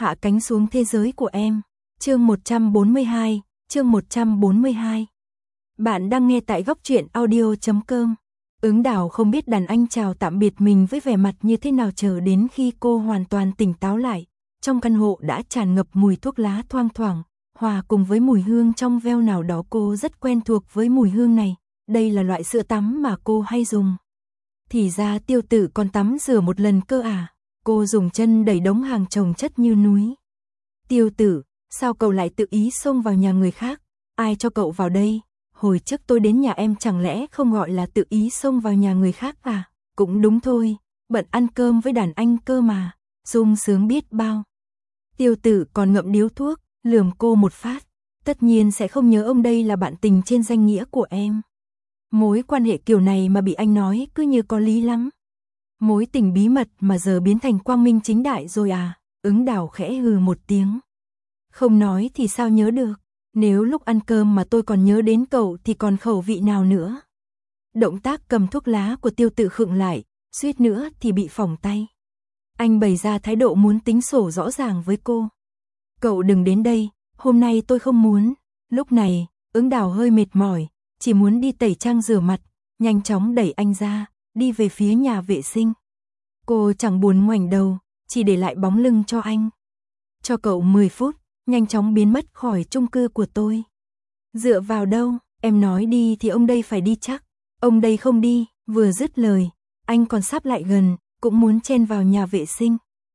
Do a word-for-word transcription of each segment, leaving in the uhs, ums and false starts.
hạ cánh xuống thế giới của em. Chương một trăm bốn mươi hai, chương một trăm bốn mươi hai. Bạn đang nghe tại góc truyện audio chấm com. Ứng Đào không biết đàn anh chào tạm biệt mình với vẻ mặt như thế nào, chờ đến khi cô hoàn toàn tỉnh táo lại. Trong căn hộ đã tràn ngập mùi thuốc lá thoang thoảng, hòa cùng với mùi hương trong veo nào đó. Cô rất quen thuộc với mùi hương này, đây là loại sữa tắm mà cô hay dùng. Thì ra Tiêu Tử còn tắm rửa một lần cơ à? Cô dùng chân đẩy đống hàng chồng chất như núi. Tiêu Tử, sao cậu lại tự ý xông vào nhà người khác? Ai cho cậu vào đây? Hồi trước tôi đến nhà em chẳng lẽ không gọi là tự ý xông vào nhà người khác à? Cũng đúng thôi, bận ăn cơm với đàn anh cơ mà, sung sướng biết bao. Tiêu Tử còn ngậm điếu thuốc, lườm cô một phát. Tất nhiên sẽ không nhớ ông đây là bạn tình trên danh nghĩa của em. Mối quan hệ kiểu này mà bị anh nói cứ như có lý lắm. Mối tình bí mật mà giờ biến thành quang minh chính đại rồi à? Ứng Đào khẽ hừ một tiếng. Không nói thì sao nhớ được, nếu lúc ăn cơm mà tôi còn nhớ đến cậu thì còn khẩu vị nào nữa. Động tác cầm thuốc lá của Tiêu Tử khựng lại, suýt nữa thì bị phỏng tay. Anh bày ra thái độ muốn tính sổ rõ ràng với cô. Cậu đừng đến đây, hôm nay tôi không muốn. Lúc này, Ứng Đào hơi mệt mỏi, chỉ muốn đi tẩy trang rửa mặt, nhanh chóng đẩy anh ra, đi về phía nhà vệ sinh. Cô chẳng buồn ngoảnh đầu, chỉ để lại bóng lưng cho anh. Cho cậu mười phút, nhanh chóng biến mất khỏi chung cư của tôi. Dựa vào đâu, em nói đi thì ông đây phải đi chắc. Ông đây không đi, vừa dứt lời, anh còn sắp lại gần, cũng muốn chen vào nhà vệ sinh.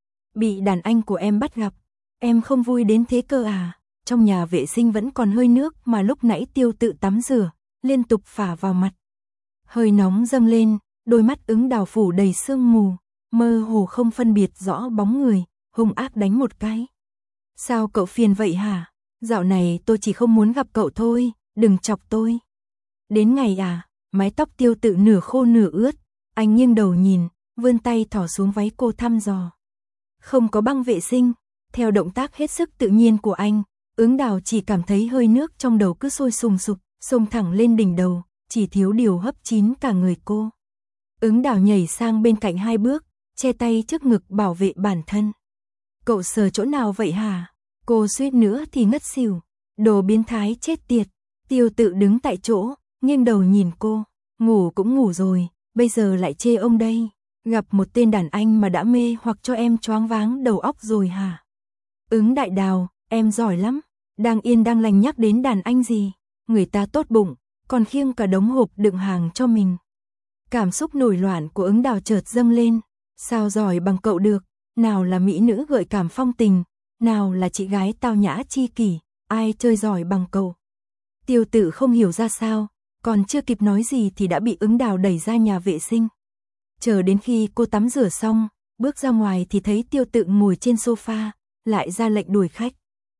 Bị đàn anh của em bắt gặp, em không vui đến thế cơ à? Trong nhà vệ sinh vẫn còn hơi nước mà lúc nãy Tiêu Tự tắm rửa, liên tục phả vào mặt. Hơi nóng dâng lên, đôi mắt Ứng Đào phủ đầy sương mù, mơ hồ không phân biệt rõ bóng người, hung ác đánh một cái. Sao cậu phiền vậy hả? Dạo này tôi chỉ không muốn gặp cậu thôi, đừng chọc tôi. Đến ngày à? Mái tóc Tiêu Tự nửa khô nửa ướt, anh nghiêng đầu nhìn, vươn tay thỏ xuống váy cô thăm dò. Không có băng vệ sinh. Theo động tác hết sức tự nhiên của anh, Ứng Đào chỉ cảm thấy hơi nước trong đầu cứ sôi sùng sục, xông thẳng lên đỉnh đầu, chỉ thiếu điều hấp chín cả người cô. Ứng Đào nhảy sang bên cạnh hai bước, che tay trước ngực bảo vệ bản thân. Cậu sờ chỗ nào vậy hả? Cô suýt nữa thì ngất xỉu. Đồ biến thái chết tiệt. Tiêu Tự đứng tại chỗ, nghiêng đầu nhìn cô. Ngủ cũng ngủ rồi, bây giờ lại chê ông đây. Gặp một tên đàn anh mà đã mê hoặc cho em choáng váng đầu óc rồi hả? Ứng Đại Đào, em giỏi lắm. Đang yên đang lành nhắc đến đàn anh gì? Người ta tốt bụng, còn khiêng cả đống hộp đựng hàng cho mình. Cảm xúc nổi loạn của Ứng Đào chợt dâng lên. Sao giỏi bằng cậu được? Nào là mỹ nữ gợi cảm phong tình, nào là chị gái tao nhã chi kỷ, ai chơi giỏi bằng cậu? Tiêu Tự không hiểu ra sao, còn chưa kịp nói gì thì đã bị Ứng Đào đẩy ra nhà vệ sinh. Chờ đến khi cô tắm rửa xong, bước ra ngoài thì thấy Tiêu Tự ngồi trên sofa, lại ra lệnh đuổi khách.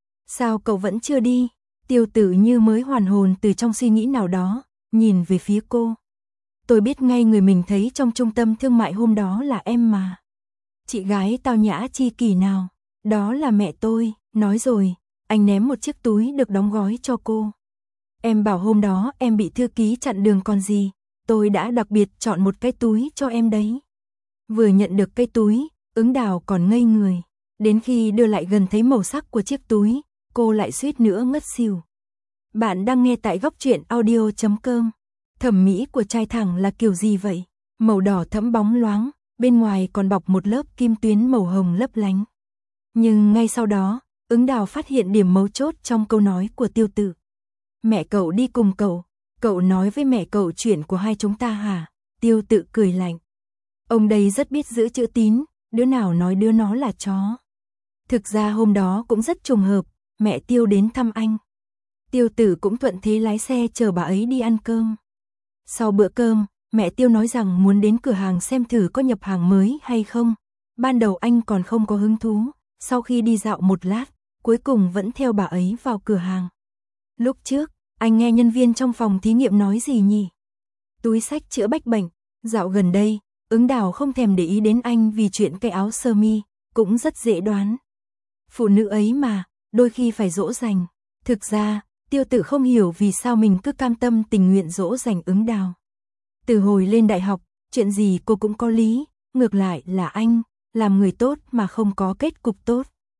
Sao cậu vẫn chưa đi? Tiêu Tự như mới hoàn hồn từ trong suy nghĩ nào đó, nhìn về phía cô. Tôi biết ngay người mình thấy trong trung tâm thương mại hôm đó là em mà. Chị gái tao nhã chi kỷ nào? Đó là mẹ tôi. Nói rồi, anh ném một chiếc túi được đóng gói cho cô. Em bảo hôm đó em bị thư ký chặn đường còn gì, tôi đã đặc biệt chọn một cái túi cho em đấy. Vừa nhận được cái túi, Ứng Đào còn ngây người. Đến khi đưa lại gần thấy màu sắc của chiếc túi, cô lại suýt nữa ngất xỉu. Bạn đang nghe tại góc truyện audio chấm com. Thẩm mỹ của trai thẳng là kiểu gì vậy? Màu đỏ thẫm bóng loáng, bên ngoài còn bọc một lớp kim tuyến màu hồng lấp lánh. Nhưng ngay sau đó, Ứng Đào phát hiện điểm mấu chốt trong câu nói của Tiêu Tự. Mẹ cậu đi cùng cậu, cậu nói với mẹ cậu chuyện của hai chúng ta hả? Tiêu Tự cười lạnh. Ông đây rất biết giữ chữ tín, đứa nào nói đứa nó là chó. Thực ra hôm đó cũng rất trùng hợp, mẹ Tiêu đến thăm anh. Tiêu Tử cũng thuận thế lái xe chờ bà ấy đi ăn cơm. Sau bữa cơm, mẹ Tiêu nói rằng muốn đến cửa hàng xem thử có nhập hàng mới hay không. Ban đầu anh còn không có hứng thú, sau khi đi dạo một lát, cuối cùng vẫn theo bà ấy vào cửa hàng. Lúc trước, anh nghe nhân viên trong phòng thí nghiệm nói gì nhỉ? Túi xách chữa bách bệnh. Dạo gần đây, Ứng Đào không thèm để ý đến anh vì chuyện cái áo sơ mi, cũng rất dễ đoán. Phụ nữ ấy mà, đôi khi phải dỗ dành. Thực ra, Tiêu Tự không hiểu vì sao mình cứ cam tâm tình nguyện dỗ dành Ứng Đào. Từ hồi lên đại học, chuyện gì cô cũng có lý, ngược lại là anh, làm người tốt mà không có kết cục tốt.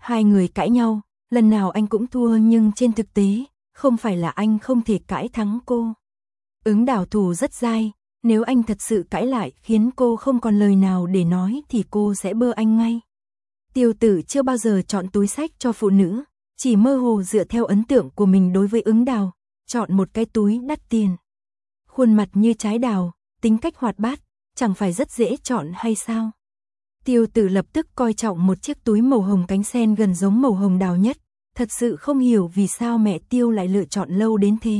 Hai người cãi nhau, lần nào anh cũng thua nhưng trên thực tế, không phải là anh không thể cãi thắng cô. Ứng Đào thủ rất dai, nếu anh thật sự cãi lại khiến cô không còn lời nào để nói thì cô sẽ bơ anh ngay. Tiêu Tử chưa bao giờ chọn túi xách cho phụ nữ, chỉ mơ hồ dựa theo ấn tượng của mình đối với Ứng Đào, chọn một cái túi đắt tiền. Khuôn mặt như trái đào, tính cách hoạt bát, chẳng phải rất dễ chọn hay sao? Tiêu Tử lập tức coi trọng một chiếc túi màu hồng cánh sen gần giống màu hồng đào nhất, thật sự không hiểu vì sao mẹ Tiêu lại lựa chọn lâu đến thế.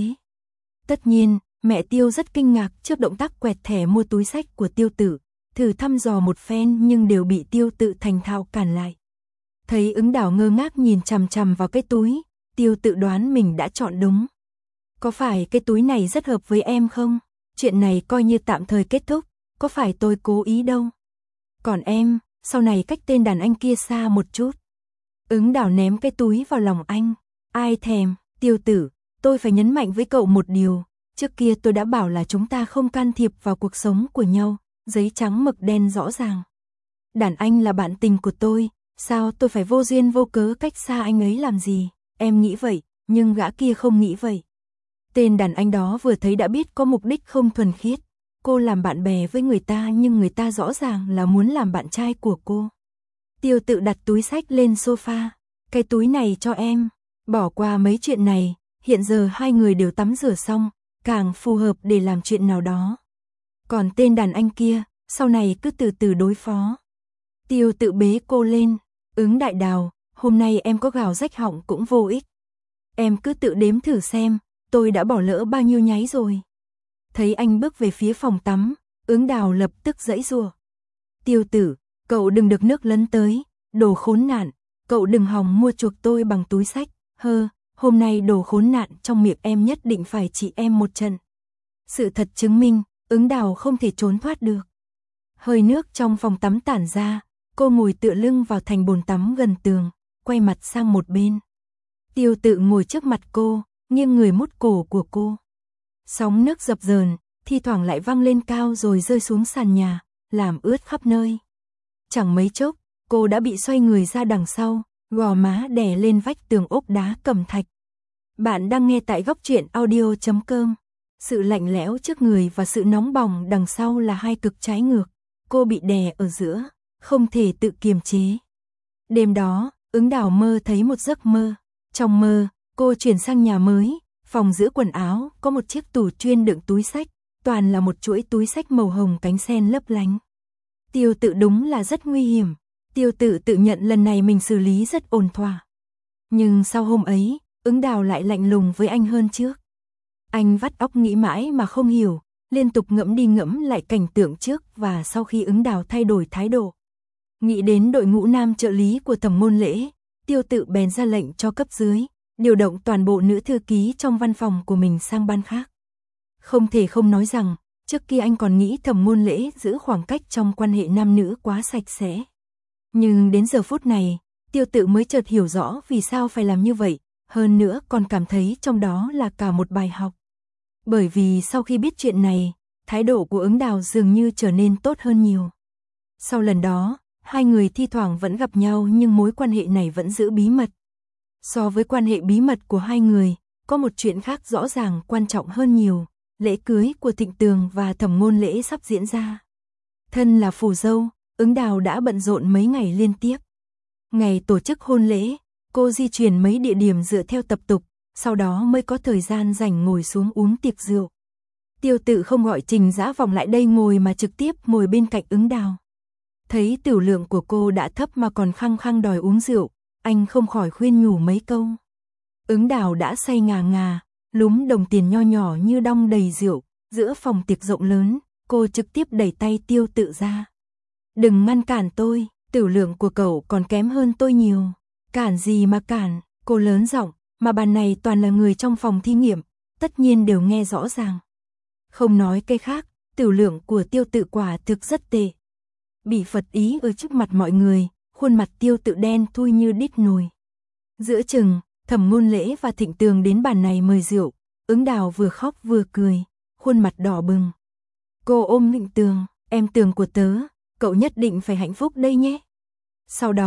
Tất nhiên, mẹ Tiêu rất kinh ngạc trước động tác quẹt thẻ mua túi xách của Tiêu Tử, thử thăm dò một phen nhưng đều bị Tiêu Tử thành thạo cản lại. Thấy Ứng Đào ngơ ngác nhìn chằm chằm vào cái túi, Tiêu Tử đoán mình đã chọn đúng. Có phải cái túi này rất hợp với em không? Chuyện này coi như tạm thời kết thúc, có phải tôi cố ý đâu. Còn em, sau này cách tên đàn anh kia xa một chút. Ứng Đào ném cái túi vào lòng anh. Ai thèm, Tiêu Tử, tôi phải nhấn mạnh với cậu một điều. Trước kia tôi đã bảo là chúng ta không can thiệp vào cuộc sống của nhau, giấy trắng mực đen rõ ràng. Đàn anh là bạn tình của tôi, sao tôi phải vô duyên vô cớ cách xa anh ấy làm gì? Em nghĩ vậy, nhưng gã kia không nghĩ vậy. Tên đàn anh đó vừa thấy đã biết có mục đích không thuần khiết. Cô làm bạn bè với người ta nhưng người ta rõ ràng là muốn làm bạn trai của cô. Tiêu Tự đặt túi xách lên sofa. Cái túi này cho em. Bỏ qua mấy chuyện này, hiện giờ hai người đều tắm rửa xong, càng phù hợp để làm chuyện nào đó. Còn tên đàn anh kia, sau này cứ từ từ đối phó. Tiêu Tự bế cô lên. Ứng Đại Đào, hôm nay em có gào rách họng cũng vô ích. Em cứ tự đếm thử xem, tôi đã bỏ lỡ bao nhiêu nháy rồi. Thấy anh bước về phía phòng tắm, Ứng Đào lập tức giãy giụa. Tiêu Tử, cậu đừng được nước lấn tới, đồ khốn nạn, cậu đừng hòng mua chuộc tôi bằng túi xách, hơ, hôm nay đồ khốn nạn trong miệng em nhất định phải trị em một trận. Sự thật chứng minh, Ứng Đào không thể trốn thoát được. Hơi nước trong phòng tắm tản ra, cô ngồi tựa lưng vào thành bồn tắm gần tường, quay mặt sang một bên. Tiêu Tự ngồi trước mặt cô, nghiêng người mút cổ của cô. Sóng nước dập dờn, thi thoảng lại văng lên cao rồi rơi xuống sàn nhà, làm ướt khắp nơi. Chẳng mấy chốc, cô đã bị xoay người ra đằng sau, gò má đè lên vách tường ốp đá cẩm thạch. Bạn đang nghe tại góc truyện audio chấm com. Sự lạnh lẽo trước người và sự nóng bỏng đằng sau là hai cực trái ngược. Cô bị đè ở giữa, không thể tự kiềm chế. Đêm đó, Ứng Đào mơ thấy một giấc mơ. Trong mơ, cô chuyển sang nhà mới, phòng giữ quần áo, có một chiếc tủ chuyên đựng túi xách, toàn là một chuỗi túi xách màu hồng cánh sen lấp lánh. Tiêu Tự đúng là rất nguy hiểm. Tiêu Tự tự nhận lần này mình xử lý rất ổn thỏa. Nhưng sau hôm ấy, Ứng Đào lại lạnh lùng với anh hơn trước. Anh vắt óc nghĩ mãi mà không hiểu, liên tục ngẫm đi ngẫm lại cảnh tượng trước và sau khi Ứng Đào thay đổi thái độ. Nghĩ đến đội ngũ nam trợ lý của Thẩm Ngôn Lễ, Tiêu Tự bèn ra lệnh cho cấp dưới, điều động toàn bộ nữ thư ký trong văn phòng của mình sang ban khác. Không thể không nói rằng, trước kia anh còn nghĩ Thẩm Ngôn Lễ giữ khoảng cách trong quan hệ nam nữ quá sạch sẽ. Nhưng đến giờ phút này, Tiêu Tự mới chợt hiểu rõ vì sao phải làm như vậy, hơn nữa còn cảm thấy trong đó là cả một bài học. Bởi vì sau khi biết chuyện này, thái độ của Ứng Đào dường như trở nên tốt hơn nhiều. Sau lần đó, hai người thi thoảng vẫn gặp nhau nhưng mối quan hệ này vẫn giữ bí mật. So với quan hệ bí mật của hai người, có một chuyện khác rõ ràng quan trọng hơn nhiều, lễ cưới của Thịnh Tường và Thẩm Ngôn Lễ sắp diễn ra. Thân là phù dâu, Ứng Đào đã bận rộn mấy ngày liên tiếp. Ngày tổ chức hôn lễ, cô di chuyển mấy địa điểm dựa theo tập tục, sau đó mới có thời gian rảnh ngồi xuống uống tiệc rượu. Tiêu Tự không gọi Trình Dã Vọng lại đây ngồi mà trực tiếp ngồi bên cạnh Ứng Đào. Thấy tiểu lượng của cô đã thấp mà còn khăng khăng đòi uống rượu, anh không khỏi khuyên nhủ mấy câu. Ứng Đào đã say ngà ngà, lúm đồng tiền nho nhỏ như đong đầy rượu, giữa phòng tiệc rộng lớn, cô trực tiếp đẩy tay Tiêu Tự ra. Đừng ngăn cản tôi, tiểu lượng của cậu còn kém hơn tôi nhiều. Cản gì mà cản, cô lớn giọng, mà bàn này toàn là người trong phòng thí nghiệm, tất nhiên đều nghe rõ ràng. Không nói cái khác, tiểu lượng của Tiêu Tự quả thực rất tệ. Bị phật ý ở trước mặt mọi người, khuôn mặt Tiêu Tự đen thui như đít nồi. Giữa chừng, Thẩm Ngôn Lễ và Thịnh Tường đến bàn này mời rượu, Ứng Đào vừa khóc vừa cười, khuôn mặt đỏ bừng. Cô ôm Thịnh Tường, em Tường của tớ, cậu nhất định phải hạnh phúc đây nhé. Sau đó,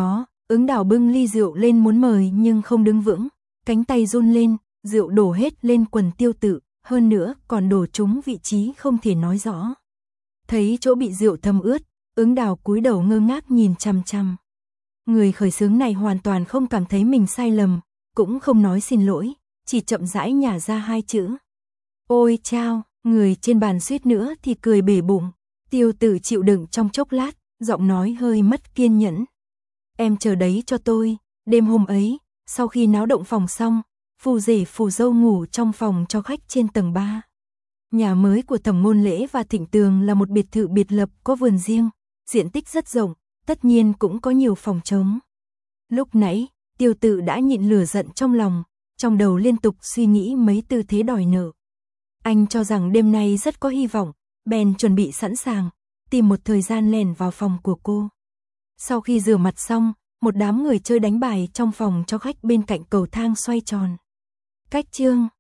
Ứng Đào bưng ly rượu lên muốn mời nhưng không đứng vững, cánh tay run lên, rượu đổ hết lên quần Tiêu Tự, hơn nữa còn đổ trúng vị trí không thể nói rõ. Thấy chỗ bị rượu thấm ướt, Ứng Đào cúi đầu ngơ ngác nhìn chằm chằm. Người khởi xướng này hoàn toàn không cảm thấy mình sai lầm, cũng không nói xin lỗi, chỉ chậm rãi nhả ra hai chữ. Ôi chao, người trên bàn suýt nữa thì cười bể bụng. Tiêu Tự chịu đựng trong chốc lát, giọng nói hơi mất kiên nhẫn. Em chờ đấy cho tôi. Đêm hôm ấy, sau khi náo động phòng xong, phù rể phù dâu ngủ trong phòng cho khách trên tầng ba. Nhà mới của Thẩm Ngôn Lễ và Thịnh Tường là một biệt thự biệt lập có vườn riêng, diện tích rất rộng, tất nhiên cũng có nhiều phòng trống. Lúc nãy, Tiêu Tự đã nhịn lửa giận trong lòng, trong đầu liên tục suy nghĩ mấy tư thế đòi nợ. Anh cho rằng đêm nay rất có hy vọng, bèn chuẩn bị sẵn sàng, tìm một thời gian lẻn vào phòng của cô. Sau khi rửa mặt xong, một đám người chơi đánh bài trong phòng cho khách bên cạnh cầu thang xoay tròn. Cách chương